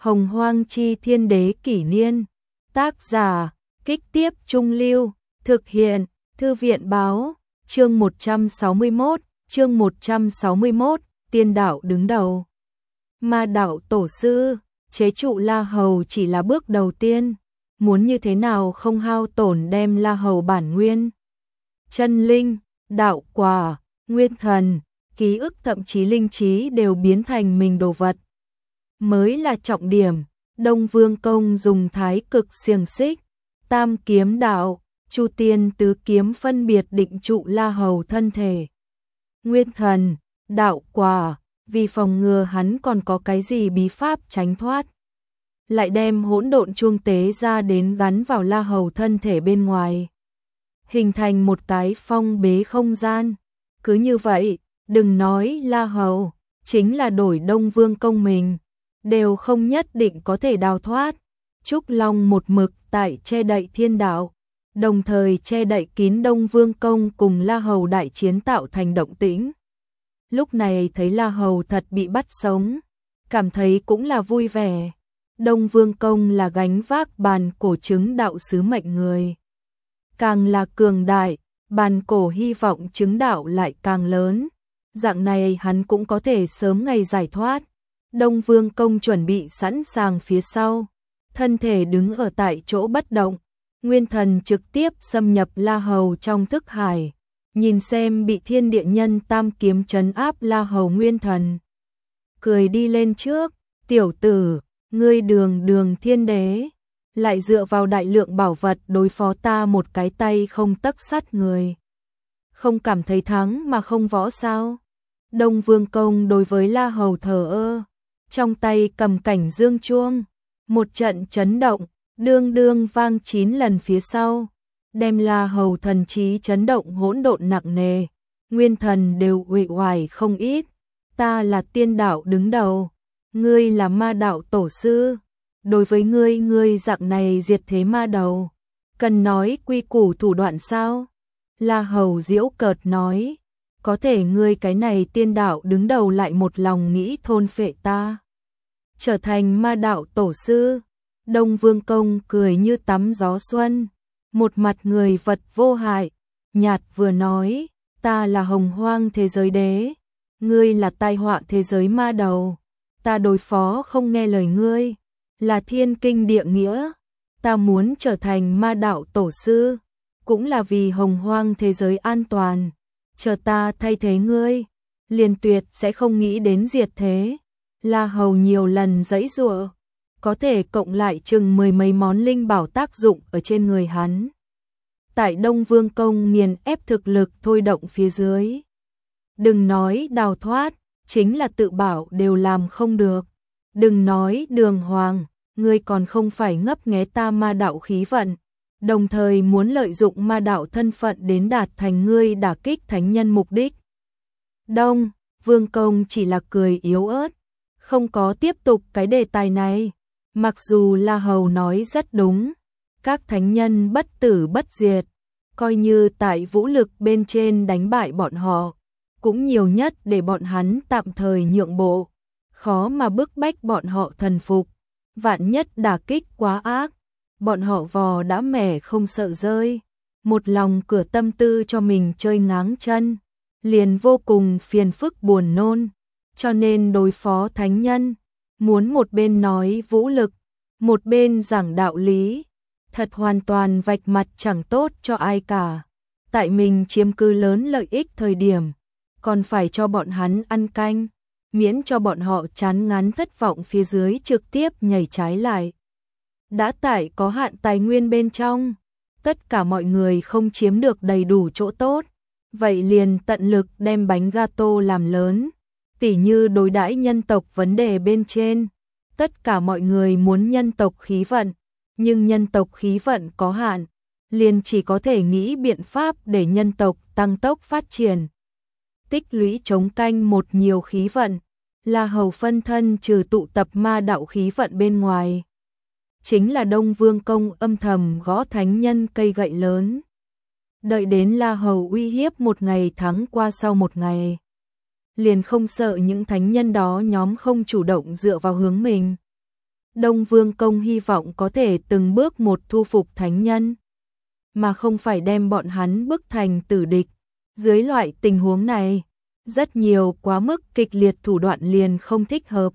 Hồng Hoang Chi Thiên Đế Kỷ Niên. Tác giả, Kích Tiếp Trung Lưu. Thực hiện, Thư viện Báo. Chương 161, Tiên đạo đứng đầu. Ma đạo tổ sư, chế trụ La Hầu chỉ là bước đầu tiên. Muốn như thế nào không hao tổn đem La Hầu bản nguyên, chân linh, đạo quả, nguyên thần, ký ức thậm chí linh trí đều biến thành mình đồ vật mới là trọng điểm. Đông Vương Công dùng thái cực xiềng xích, tam kiếm đạo, chu tiên tứ kiếm phân biệt định trụ La Hầu thân thể, nguyên thần, đạo quả, vì phòng ngừa hắn còn có cái gì bí pháp tránh thoát, lại đem hỗn độn chuông tế ra đến gắn vào La Hầu thân thể bên ngoài, hình thành một cái phong bế không gian. Cứ như vậy, đừng nói La Hầu, chính là đổi Đông Vương Công mình, đều không nhất định có thể đào thoát. Trúc Long một mực tại che đậy thiên đạo, đồng thời che đậy kín Đông Vương Công cùng La Hầu đại chiến tạo thành động tĩnh. Lúc này thấy La Hầu thật bị bắt sống, cảm thấy cũng là vui vẻ. Đông Vương Công là gánh vác bàn cổ chứng đạo sứ mệnh người, càng là cường đại, bàn cổ hy vọng chứng đạo lại càng lớn. Dạng này hắn cũng có thể sớm ngày giải thoát. Đông Vương Công chuẩn bị sẵn sàng phía sau, thân thể đứng ở tại chỗ bất động, nguyên thần trực tiếp xâm nhập La Hầu trong thức hải, nhìn xem bị thiên địa nhân tam kiếm trấn áp La Hầu nguyên thần. Cười đi lên trước, tiểu tử, ngươi đường thiên đế, lại dựa vào đại lượng bảo vật đối phó ta một cái tay không tấc sắt người. Không cảm thấy thắng mà không võ sao? Đông Vương Công đối với La Hầu thờ ơ, trong tay cầm cảnh dương chuông, một trận chấn động, đương vang 9 lần phía sau, đem La Hầu thần trí chấn động hỗn độn nặng nề, nguyên thần đều uể oải không ít. Ta là tiên đạo đứng đầu, ngươi là ma đạo tổ sư, đối với ngươi dạng này diệt thế ma đầu, cần nói quy củ thủ đoạn sao? La Hầu giễu cợt nói, có thể ngươi cái này tiên đạo đứng đầu lại một lòng nghĩ thôn phệ ta, trở thành ma đạo tổ sư. Đông Vương Công cười như tắm gió xuân, một mặt người vật vô hại, nhạt vừa nói, ta là Hồng Hoang thế giới đế, ngươi là tai họa thế giới ma đầu, ta đối phó không nghe lời ngươi, là thiên kinh địa nghĩa, ta muốn trở thành ma đạo tổ sư, cũng là vì Hồng Hoang thế giới an toàn, chờ ta thay thế ngươi, liền tuyệt sẽ không nghĩ đến diệt thế. La Hầu nhiều lần giãy giụa, có thể cộng lại chừng 10 mấy món linh bảo tác dụng ở trên người hắn. Tại Đông Vương Công nghiền ép thực lực thôi động phía dưới, đừng nói đào thoát, chính là tự bảo đều làm không được. Đừng nói đường hoàng, ngươi còn không phải ngấp nghé ta ma đạo khí vận, đồng thời muốn lợi dụng ma đạo thân phận đến đạt thành ngươi đả kích thánh nhân mục đích. Đông Vương Công chỉ là cười yếu ớt, không có tiếp tục cái đề tài này. Mặc dù La Hầu nói rất đúng, các thánh nhân bất tử bất diệt, coi như tại vũ lực bên trên đánh bại bọn họ, cũng nhiều nhất để bọn hắn tạm thời nhượng bộ, khó mà bức bách bọn họ thần phục. Vạn nhất đả kích quá ác, bọn họ vò đã mẻ không sợ rơi, một lòng cửa tâm tư cho mình chơi ngáng chân, liền vô cùng phiền phức buồn nôn. Cho nên đối phó thánh nhân, muốn một bên nói vũ lực, một bên giảng đạo lý, thật hoàn toàn vạch mặt chẳng tốt cho ai cả. Tại mình chiếm cứ lớn lợi ích thời điểm, còn phải cho bọn hắn ăn canh, miễn cho bọn họ chán ngán thất vọng phía dưới trực tiếp nhảy trái lại. Đã tại có hạn tài nguyên bên trong, tất cả mọi người không chiếm được đầy đủ chỗ tốt, vậy liền tận lực đem bánh gato làm lớn. Tỉ như đối đãi nhân tộc vấn đề bên trên, tất cả mọi người muốn nhân tộc khí vận, nhưng nhân tộc khí vận có hạn, liền chỉ có thể nghĩ biện pháp để nhân tộc tăng tốc phát triển, tích lũy chống canh một nhiều khí vận. La Hầu phân thân trừ tụ tập ma đạo khí vận bên ngoài, chính là Đông Vương Công âm thầm gõ thánh nhân cây gậy lớn. Đợi đến La Hầu uy hiếp một ngày thắng qua sau một ngày, liền không sợ những thánh nhân đó nhóm không chủ động dựa vào hướng mình. Đông Vương Công hy vọng có thể từng bước một thu phục thánh nhân, mà không phải đem bọn hắn bức thành tử địch. Dưới loại tình huống này, rất nhiều quá mức kịch liệt thủ đoạn liền không thích hợp.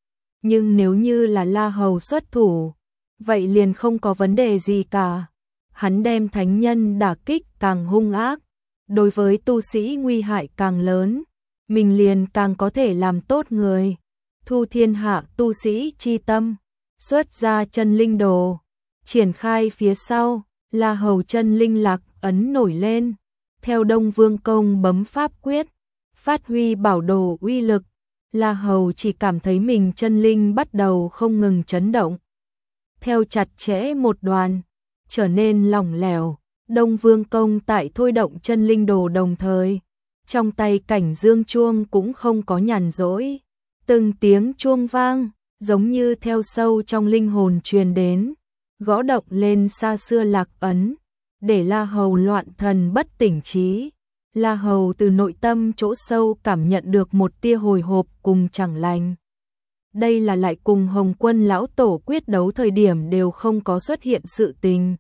Nhưng nếu như là La Hầu xuất thủ, vậy liền không có vấn đề gì cả. Hắn đem thánh nhân đả kích càng hung ác, đối với tu sĩ nguy hại càng lớn, mình liền càng có thể làm tốt người. Thu thiên hạ tu sĩ chi tâm, xuất ra chân linh đồ, triển khai phía sau, La Hầu chân linh lạc ấn nổi lên, theo Đông Vương Công bấm pháp quyết, phát huy bảo đồ uy lực. La Hầu chỉ cảm thấy mình chân linh bắt đầu không ngừng chấn động, theo chặt chẽ một đoàn, trở nên lỏng lẻo. Đông Vương Công tại thôi động chân linh đồ đồng thời, trong tay cảnh dương chuông cũng không có nhàn rỗi. Từng tiếng chuông vang, giống như theo sâu trong linh hồn truyền đến, gõ động lên xa xưa lạc ấn, để La Hầu loạn thần bất tỉnh trí. La Hầu từ nội tâm chỗ sâu cảm nhận được một tia hồi hộp cùng chẳng lành. Đây là lại cùng Hồng Quân lão tổ quyết đấu thời điểm đều không có xuất hiện sự tình.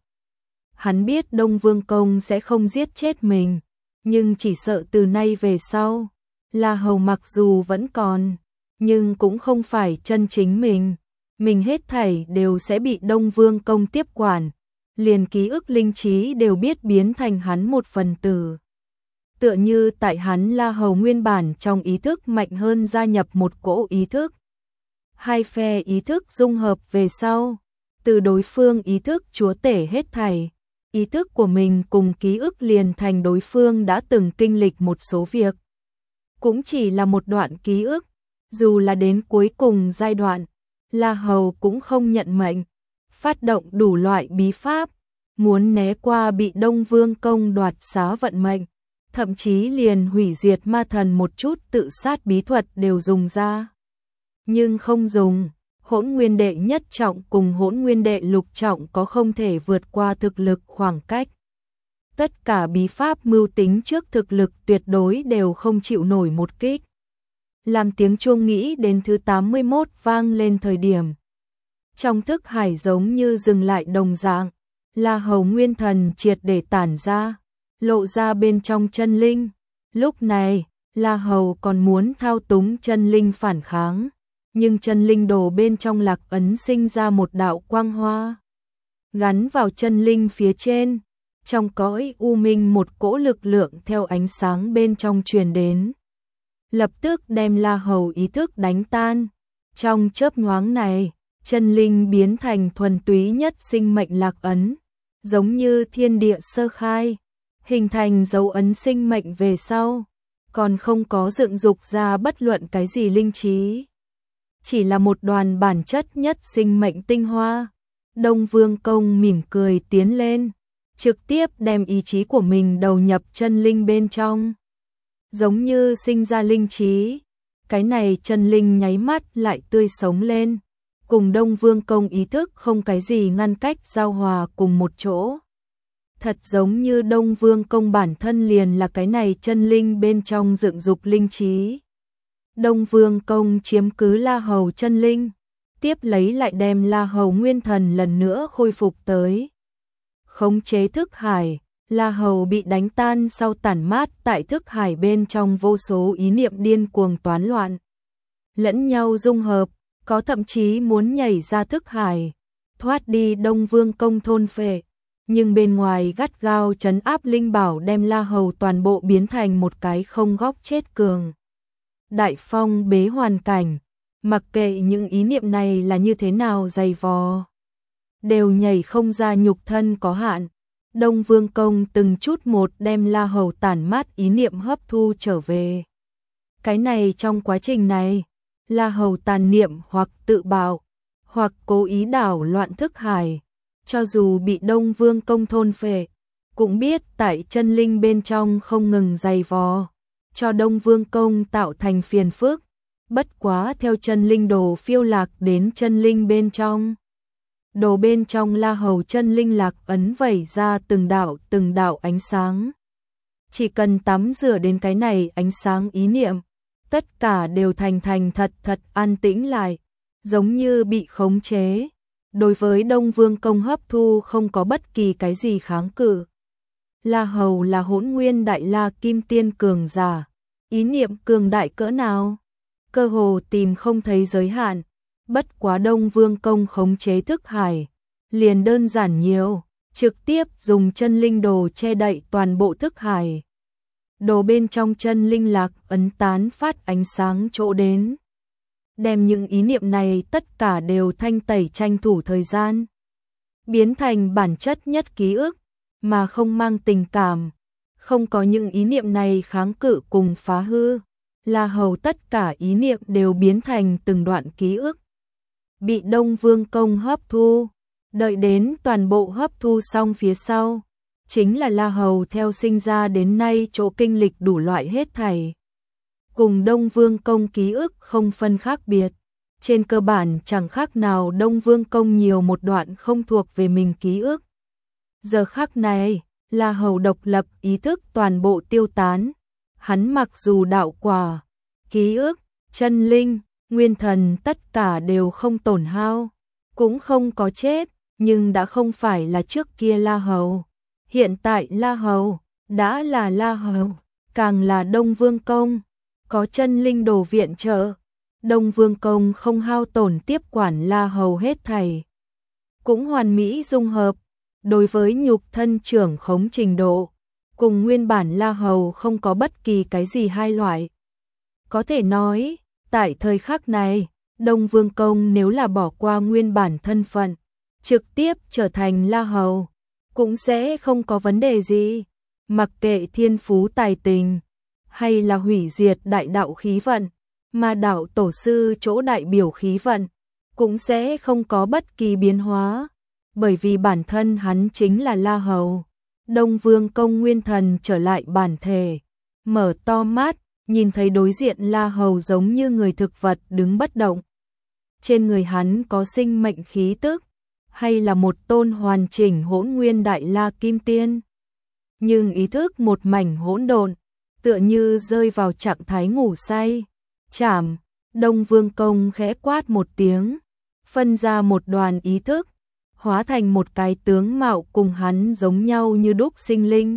Hắn biết Đông Vương Công sẽ không giết chết mình, nhưng chỉ sợ từ nay về sau, La Hầu mặc dù vẫn còn, nhưng cũng không phải chân chính mình hết thảy đều sẽ bị Đông Vương Công tiếp quản, liền ký ức linh trí đều biết biến thành hắn một phần tử. Tựa như tại hắn La Hầu nguyên bản trong ý thức mạnh hơn gia nhập một cỗ ý thức. Hai phe ý thức dung hợp về sau, từ đối phương ý thức chúa tể hết thảy, ý thức của mình cùng ký ức liền thành đối phương đã từng kinh lịch một số việc. Cũng chỉ là một đoạn ký ức, dù là đến cuối cùng giai đoạn, La Hầu cũng không nhận mệnh, phát động đủ loại bí pháp, muốn né qua bị Đông Vương Công đoạt xá vận mệnh, thậm chí liền hủy diệt ma thần một chút tự sát bí thuật đều dùng ra. Nhưng không dùng, Hỗn Nguyên đệ nhất trọng cùng Hỗn Nguyên đệ lục trọng có không thể vượt qua thực lực khoảng cách. Tất cả bí pháp mưu tính trước thực lực tuyệt đối đều không chịu nổi một kích. Làm tiếng chuông nghĩ đến thứ 81 vang lên thời điểm, trong thức hải giống như dừng lại đồng dạng, La Hầu nguyên thần triệt để tản ra, lộ ra bên trong chân linh. Lúc này, La Hầu còn muốn thao túng chân linh phản kháng, nhưng chân linh đồ bên trong lạc ấn sinh ra một đạo quang hoa, gắn vào chân linh phía trên. Trong cõi u minh một cỗ lực lượng theo ánh sáng bên trong truyền đến, lập tức đem La Hầu ý thức đánh tan. Trong chớp nhoáng này, chân linh biến thành thuần túy nhất sinh mệnh lạc ấn, giống như thiên địa sơ khai, hình thành dấu ấn sinh mệnh về sau, còn không có dựng dục ra bất luận cái gì linh trí, chỉ là một đoàn bản chất nhất sinh mệnh tinh hoa. Đông Vương Công mỉm cười tiến lên, trực tiếp đem ý chí của mình đầu nhập chân linh bên trong, giống như sinh ra linh trí. Cái này chân linh nháy mắt lại tươi sống lên, cùng Đông Vương Công ý thức không cái gì ngăn cách giao hòa cùng một chỗ. Thật giống như Đông Vương Công bản thân liền là cái này chân linh bên trong dựng dục linh trí. Đông Vương Công chiếm cứ La Hầu chân linh, tiếp lấy lại đem La Hầu nguyên thần lần nữa khôi phục tới. Khống chế thức hải, La Hầu bị đánh tan sau tản mát tại thức hải bên trong vô số ý niệm điên cuồng toán loạn, lẫn nhau dung hợp, có thậm chí muốn nhảy ra thức hải, thoát đi Đông Vương Công thôn phệ, nhưng bên ngoài gắt gao trấn áp linh bảo đem La Hầu toàn bộ biến thành một cái không góc chết cường. Đại phong bế hoàn cảnh, mặc kệ những ý niệm này là như thế nào dày vò, đều nhảy không ra nhục thân có hạn. Đông Vương Công từng chút một đem La Hầu tản mát ý niệm hấp thu trở về. Cái này trong quá trình này, La Hầu tàn niệm hoặc tự bạo, hoặc cố ý đảo loạn thức hải, cho dù bị Đông Vương Công thôn phệ, cũng biết tại chân linh bên trong không ngừng dày vò, cho Đông Vương Công tạo thành phiền phức. Bất quá theo chân linh đồ phiêu lạc đến chân linh bên trong, đồ bên trong La Hầu chân linh lạc ấn vẩy ra từng đạo ánh sáng. Chỉ cần tắm rửa đến cái này ánh sáng ý niệm, tất cả đều thành thật thật an tĩnh lại, giống như bị khống chế. Đối với Đông Vương Công hấp thu không có bất kỳ cái gì kháng cự. La Hầu là Hỗn Nguyên Đại La Kim Tiên cường giả, ý niệm cường đại cỡ nào, cơ hồ tìm không thấy giới hạn. Bất quá Đông Vương Công khống chế thức hải, liền đơn giản nhiều, trực tiếp dùng chân linh đồ che đậy toàn bộ thức hải. Đồ bên trong chân linh lạc ấn tán phát ánh sáng chỗ đến, đem những ý niệm này tất cả đều thanh tẩy, tranh thủ thời gian, biến thành bản chất nhất ký ức, mà không mang tình cảm, không có những ý niệm này kháng cự cùng phá hư. La Hầu tất cả ý niệm đều biến thành từng đoạn ký ức, bị Đông Vương Công hấp thu. Đợi đến toàn bộ hấp thu xong phía sau, chính là La Hầu theo sinh ra đến nay chỗ kinh lịch đủ loại hết thảy. Cùng Đông Vương Công ký ức không phân khác biệt, trên cơ bản chẳng khác nào Đông Vương Công nhiều một đoạn không thuộc về mình ký ức. Giờ khắc này, La Hầu độc lập ý thức toàn bộ tiêu tán, hắn mặc dù đạo quả, ký ức, chân linh, nguyên thần tất cả đều không tổn hao, cũng không có chết, nhưng đã không phải là trước kia La Hầu. Hiện tại La Hầu đã là La Hầu, càng là Đông Vương Công, có chân linh đồ viện trợ, Đông Vương Công không hao tổn tiếp quản La Hầu hết thảy, cũng hoàn mỹ dung hợp. Đối với nhục thân trưởng khống trình độ, cùng nguyên bản La Hầu không có bất kỳ cái gì hai loại. Có thể nói, tại thời khắc này, Đông Vương Công nếu là bỏ qua nguyên bản thân phận, trực tiếp trở thành La Hầu, cũng sẽ không có vấn đề gì. Mặc kệ thiên phú tài tình, hay là hủy diệt đại đạo khí vận, mà đạo tổ sư chỗ đại biểu khí vận, cũng sẽ không có bất kỳ biến hóa. Bởi vì bản thân hắn chính là La Hầu. Đông Vương Công nguyên thần trở lại bản thể, mở to mắt, nhìn thấy đối diện La Hầu giống như người thực vật đứng bất động. Trên người hắn có sinh mệnh khí tức, hay là một tôn hoàn chỉnh Hỗn Nguyên Đại La Kim Tiên. Nhưng ý thức một mảnh hỗn độn, tựa như rơi vào trạng thái ngủ say. Chảm, Đông Vương Công khẽ quát một tiếng, phân ra một đoàn ý thức, hóa thành một cái tướng mạo cùng hắn giống nhau như đúc sinh linh,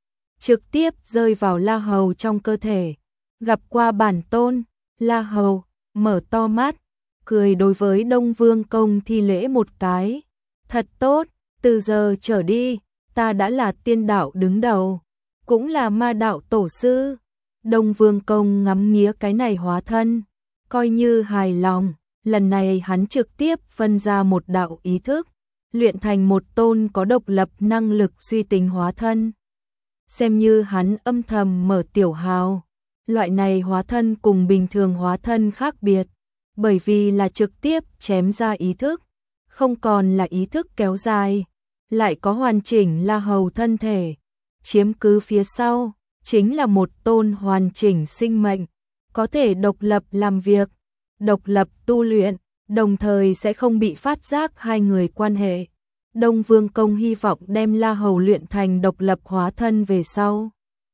trực tiếp rơi vào La Hầu trong cơ thể. Gặp qua bản tôn, La Hầu mở to mắt, cười đối với Đông Vương Công thi lễ một cái. Thật tốt, từ giờ trở đi, ta đã là tiên đạo đứng đầu, cũng là ma đạo tổ sư. Đông Vương Công ngắm nghía cái này hóa thân, coi như hài lòng. Lần này hắn trực tiếp phân ra một đạo ý thức, luyện thành một tôn có độc lập năng lực suy tính hóa thân. Xem như hắn âm thầm mở tiểu hào. Loại này hóa thân cùng bình thường hóa thân khác biệt, bởi vì là trực tiếp chém ra ý thức, không còn là ý thức kéo dài, lại có hoàn chỉnh La Hầu thân thể. Chiếm cứ phía sau, chính là một tôn hoàn chỉnh sinh mệnh, có thể độc lập làm việc, độc lập tu luyện, đồng thời sẽ không bị phát giác hai người quan hệ. Đông Vương Công hy vọng đem La Hầu luyện thành độc lập hóa thân về sau,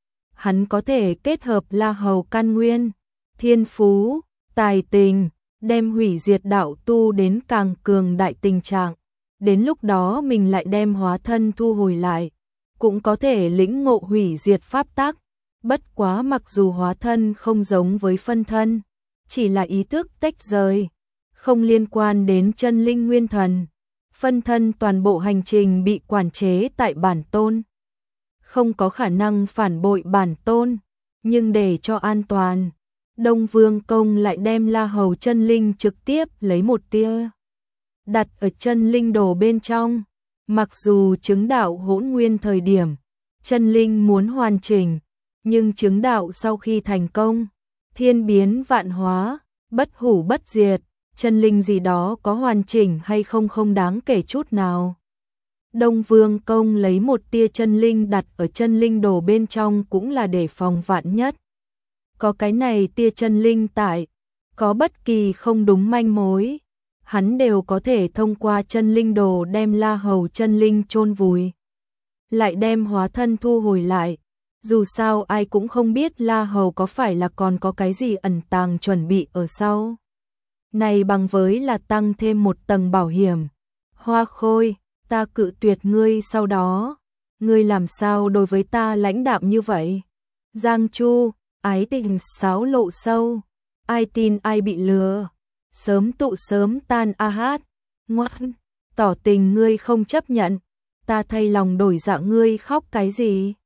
hắn có thể kết hợp La Hầu căn nguyên, thiên phú, tài tình, đem hủy diệt đạo tu đến càng cường đại tình trạng. Đến lúc đó mình lại đem hóa thân thu hồi lại, cũng có thể lĩnh ngộ hủy diệt pháp tắc. Bất quá mặc dù hóa thân không giống với phân thân, chỉ là ý thức tách rời, không liên quan đến chân linh nguyên thần. Phân thân toàn bộ hành trình bị quản chế tại bản tôn, không có khả năng phản bội bản tôn, nhưng để cho an toàn, Đông Vương Công lại đem La Hầu chân linh trực tiếp lấy một tia, đặt ở chân linh đồ bên trong. Mặc dù chứng đạo hỗn nguyên thời điểm, chân linh muốn hoàn chỉnh, nhưng chứng đạo sau khi thành công, thiên biến vạn hóa, bất hủ bất diệt, chân linh gì đó có hoàn chỉnh hay không không đáng kể chút nào. Đông Vương Công lấy một tia chân linh đặt ở chân linh đồ bên trong cũng là để phòng vạn nhất. Có cái này tia chân linh tại, có bất kỳ không đúng manh mối, hắn đều có thể thông qua chân linh đồ đem La Hầu chân linh chôn vùi, lại đem hóa thân thu hồi lại. Dù sao ai cũng không biết La Hầu có phải là còn có cái gì ẩn tàng chuẩn bị ở sau. này bằng với là tăng thêm một tầng bảo hiểm. Hoa Khôi, ta cự tuyệt ngươi sau đó, ngươi làm sao đối với ta lãnh đạm như vậy? Giang Chu, ái tình sáo lộ sâu, ai tin ai bị lừa, sớm tụ sớm tan a hát, ngoan, tỏ tình ngươi không chấp nhận, ta thay lòng đổi dạ ngươi khóc cái gì?